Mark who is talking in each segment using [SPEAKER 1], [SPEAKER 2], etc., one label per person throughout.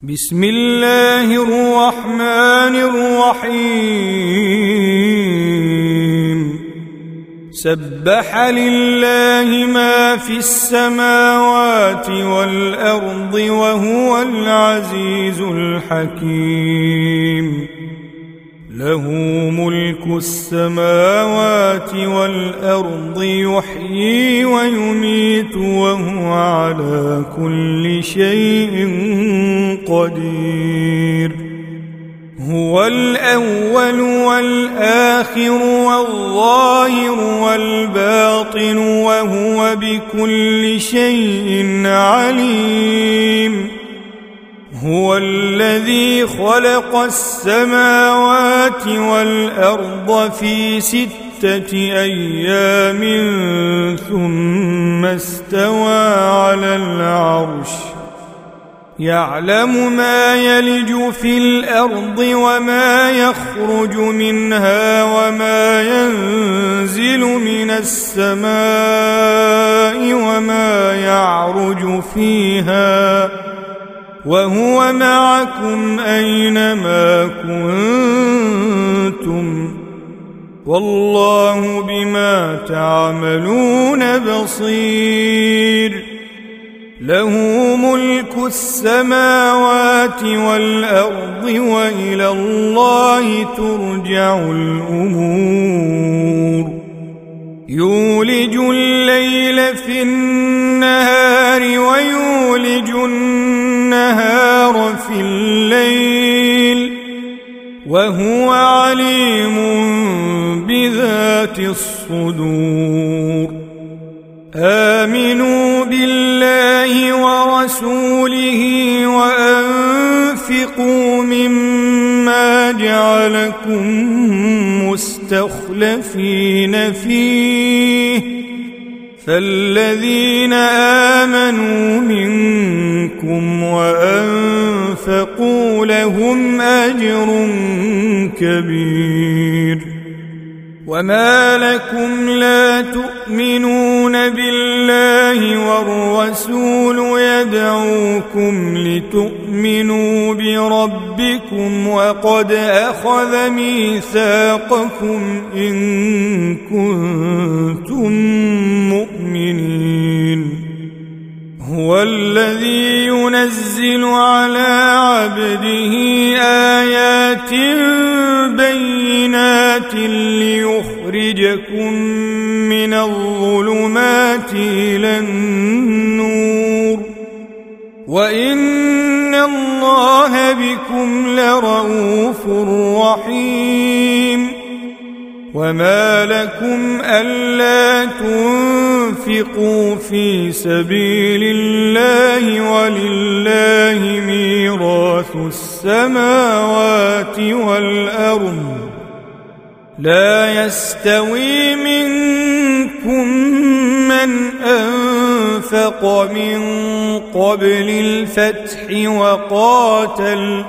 [SPEAKER 1] بسم الله الرحمن الرحيم سبح لله ما في السماوات والأرض وهو العزيز الحكيم له ملك السماوات والأرض يحيي ويميت وهو على كل شيء قدير هو الأول والآخر والظاهر والباطن وهو بكل شيء عليم هو الذي خلق السماوات والأرض في 6 أيام ثم استوى على العرش يعلم ما يلج في الأرض وما يخرج منها وما ينزل من السماء وما يعرج فيها وهو معكم أينما كنتم والله بما تعملون بصير له ملك السماوات والأرض وإلى الله ترجع الأمور يولج الليل في النهار ويولج النهار في الليل وهو عليم بذات الصدور آمنوا بالله ورسوله وأنفقوا مما جعلكم مستخلفين فيه فالذين آمنوا منكم وأنفقوا لهم أجر كبير وما لكم لا تؤمنون بالله والرسول يدعوكم لتؤمنوا بربكم وقد أخذ ميثاقكم إن كنتم مؤمنين هو الذي ينزل على عبده آيات بينات ليخرجكم من الظلمات إلى النور وإن الله بكم لرءوف رحيم وما لكم ألا تنفقوا في سبيل الله ولله ميراث السماوات والأرض لا يستوي منكم من أنفق من قبل الفتح وقاتل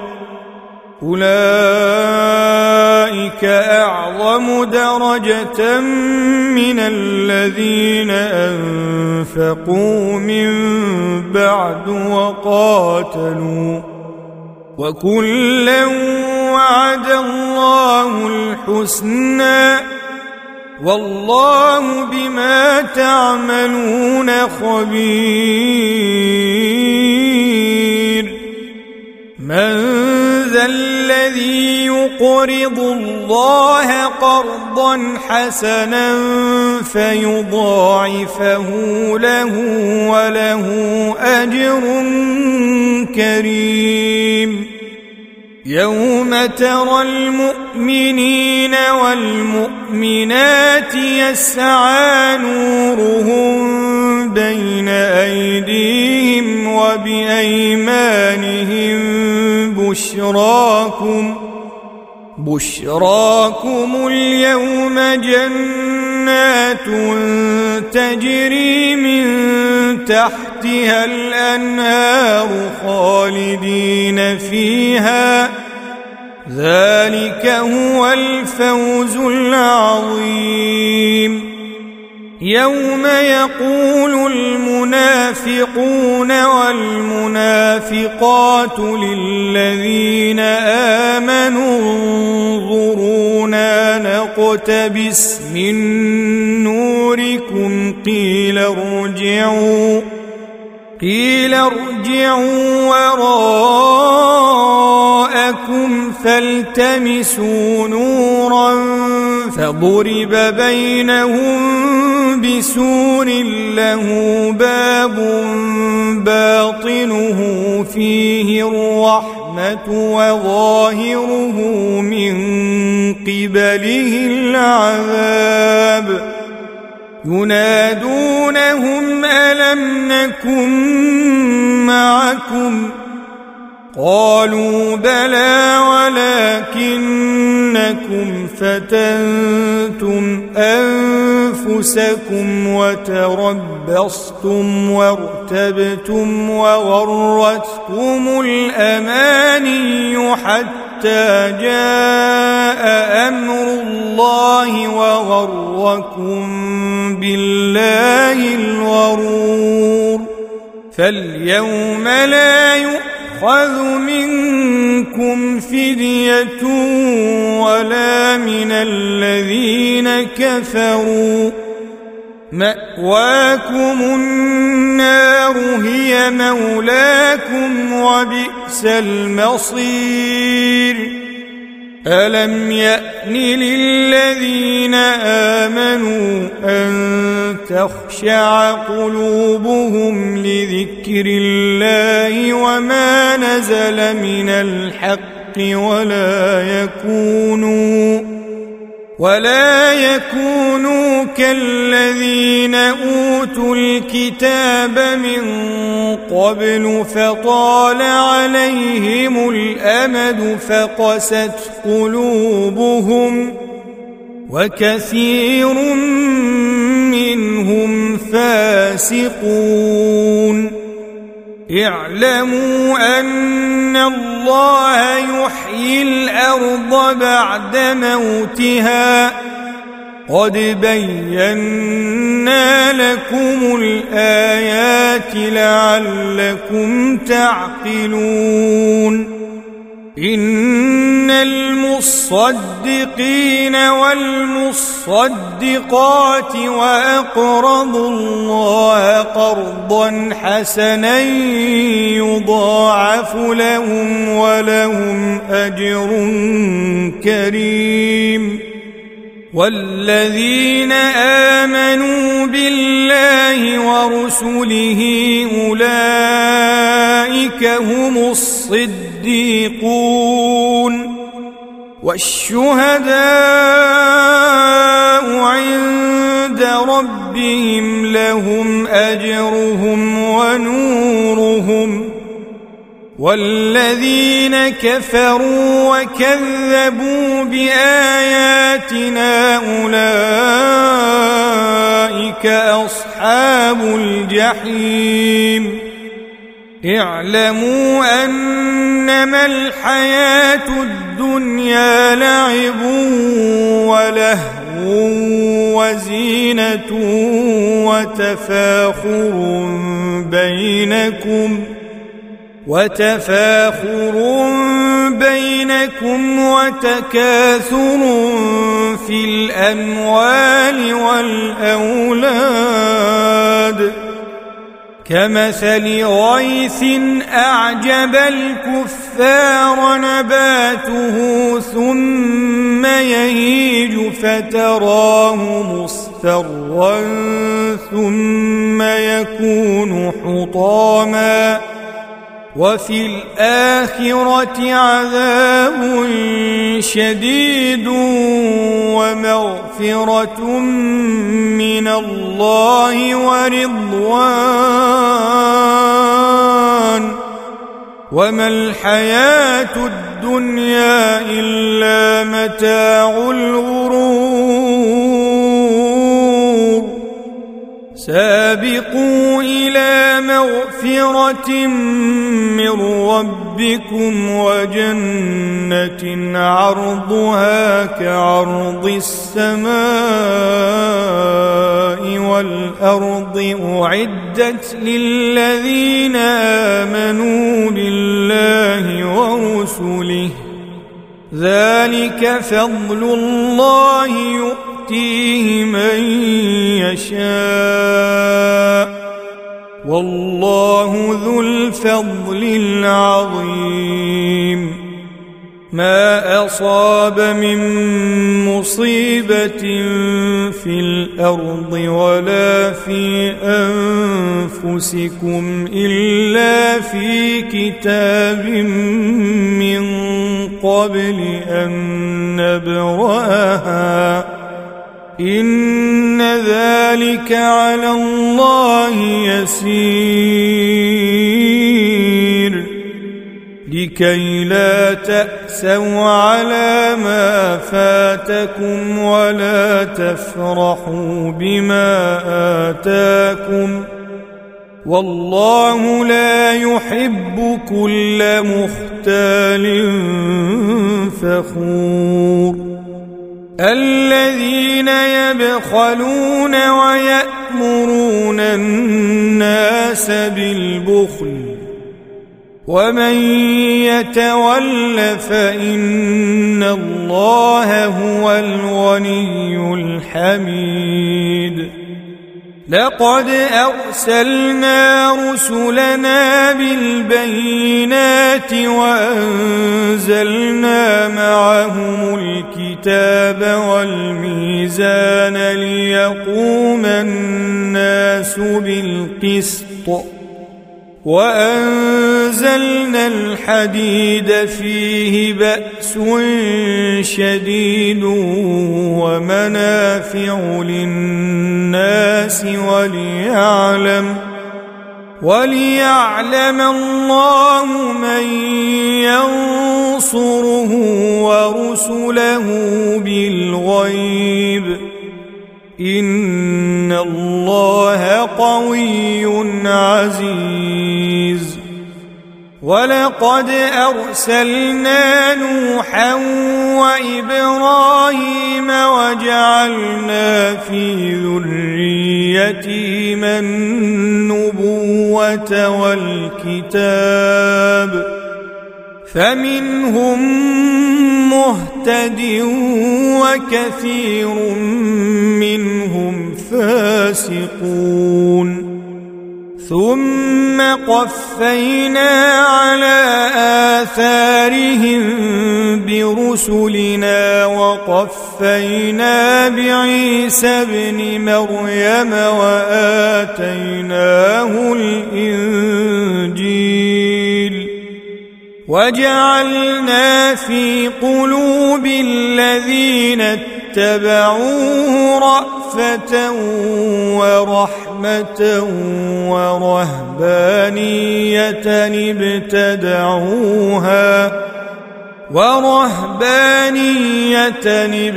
[SPEAKER 1] أولئك أعظم درجة من الذين أنفقوا من بعد وقاتلوا وكلا وعد الله الحسنى والله بما تعملون خبير من ذا الذي يقرض الله قرضا حسنا فيضاعفه له وله أجر كريم يوم ترى المؤمنين والمؤمنات يسعى نورهم بين أيديهم وبأيمانهم بشراكم اليوم جنات تجري من تحتها الأنهار خالدين فيها ذلك هو الفوز العظيم يوم يقول المنافقون والمنافقات والنافقات للذين آمنوا انظرونا نقتبس من نوركم قيل ارجعوا وراءكم فالتمسوا نورا فضرب بينهم بسور له باب باطنه فيه الرحمة وظاهره من قبله العذاب ينادونهم ألم نكن معكم قالوا بلى ولكنكم فتنتم أنفسكم وتربصتم وارتبتم وغرتكم الأماني حتى جاء أمر الله وغركم بالله الغرور فاليوم لا يؤخذ منكم فدية ولا من الذين كفروا مأواكم النار هي مولاكم وبئس المصير ألم يأن للذين آمنوا أن تخشع قلوبهم لذكر الله وما نزل من الحق ولا يكونوا كالذين أوتوا الكتاب من قبل فطال عليهم الأمد فقست قلوبهم وكثير منهم فاسقون اعلموا أن الله يحيي الأرض بعد موتها قد بينا لكم الآيات لعلكم تعقلون إن المصدقين والمصدقات وأقرضوا الله قرضا حسنا يضاعف لهم ولهم أجر كريم والذين آمنوا بالله ورسله أولئك هم الصديقون والشهداء عند ربهم لهم أجرهم ونورهم والذين كفروا وكذبوا بآياتنا أولئك أصحاب الجحيم اعلموا أنما الحياة الدنيا لعب ولهو وزينة وتفاخر بينكم وتكاثر في الأموال والأولاد كمثل غيث أعجب الكفار نباته ثم يهيج فتراه مصفرا ثم يكون حطاما وفي الآخرة عذاب شديد ومغفرة من الله ورضوان وما الحياة الدنيا إلا متاع الغرور سابقوا إلى مغفرة من ربكم وجنة عرضها كعرض السماء والأرض أعدت للذين آمنوا ورسله ذلك فضل الله يؤتيه من يشاء والله ذو الفضل العظيم ما أصاب من مصيبة في الأرض ولا في أنفسكم إلا في كتاب من قبل أن نبرأها إن ذلك على الله يسير لكي لا تأسوا على ما فاتكم ولا تفرحوا بما آتاكم والله لا يحب كل مختال فخور الذين يبخلون ويأمرون الناس بالبخل ومن يتول فإن الله هو الغني الحميد لقد أرسلنا رسلنا بالبينات وأنزلنا معهم الكتاب والميزان ليقوم الناس بالقسط وأنزلنا الحديد فيه بأس شديد ومنافع للناس وليعلم الله من ينصره ورسله بالغيب إن الله قوي عزيز ولقد أرسلنا نوحا وإبراهيم وجعلنا في ذريتهما النبوة والكتاب فمنهم مهتد وكثير منهم فاسقون ثم قفينا على آثارهم برسلنا وقفينا بعيسى ابن مريم وآتيناه الإنجيل وجعلنا في قلوب الذين اتبعوه رأفة ورحمة ورهبانية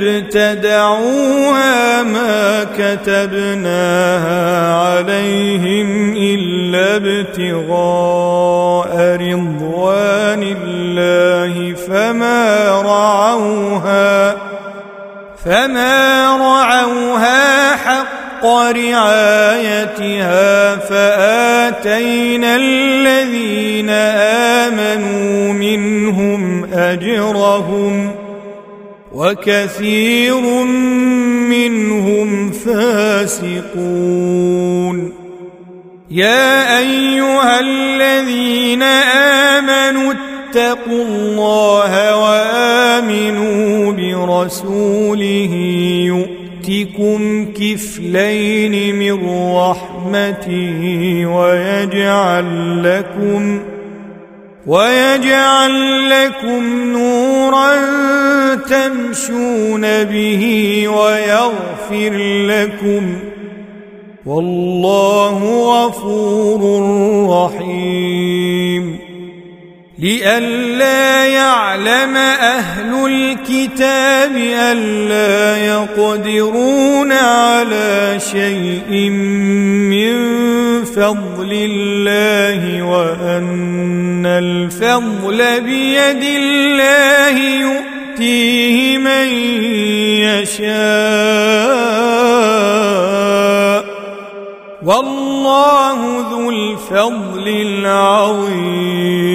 [SPEAKER 1] ابتدعوها ما كتبناها عليهم إلا ابتغاء رضوان الله فما رعوها حق رعايتها فآتينا الذين آمنوا منهم أجرهم وكثير منهم فاسقون يا أيها الذين آمنوا اتقوا الله وآمنوا برسوله يؤتكم كفلين من رحمته ويجعل لكم نورا تمشون به ويغفر لكم والله غفور رحيم لئلا يعلم أهل الكتاب ألا يقدرون على شيء من فضل الله وأن الفضل بيد الله يؤتيه من يشاء والله ذو الفضل العظيم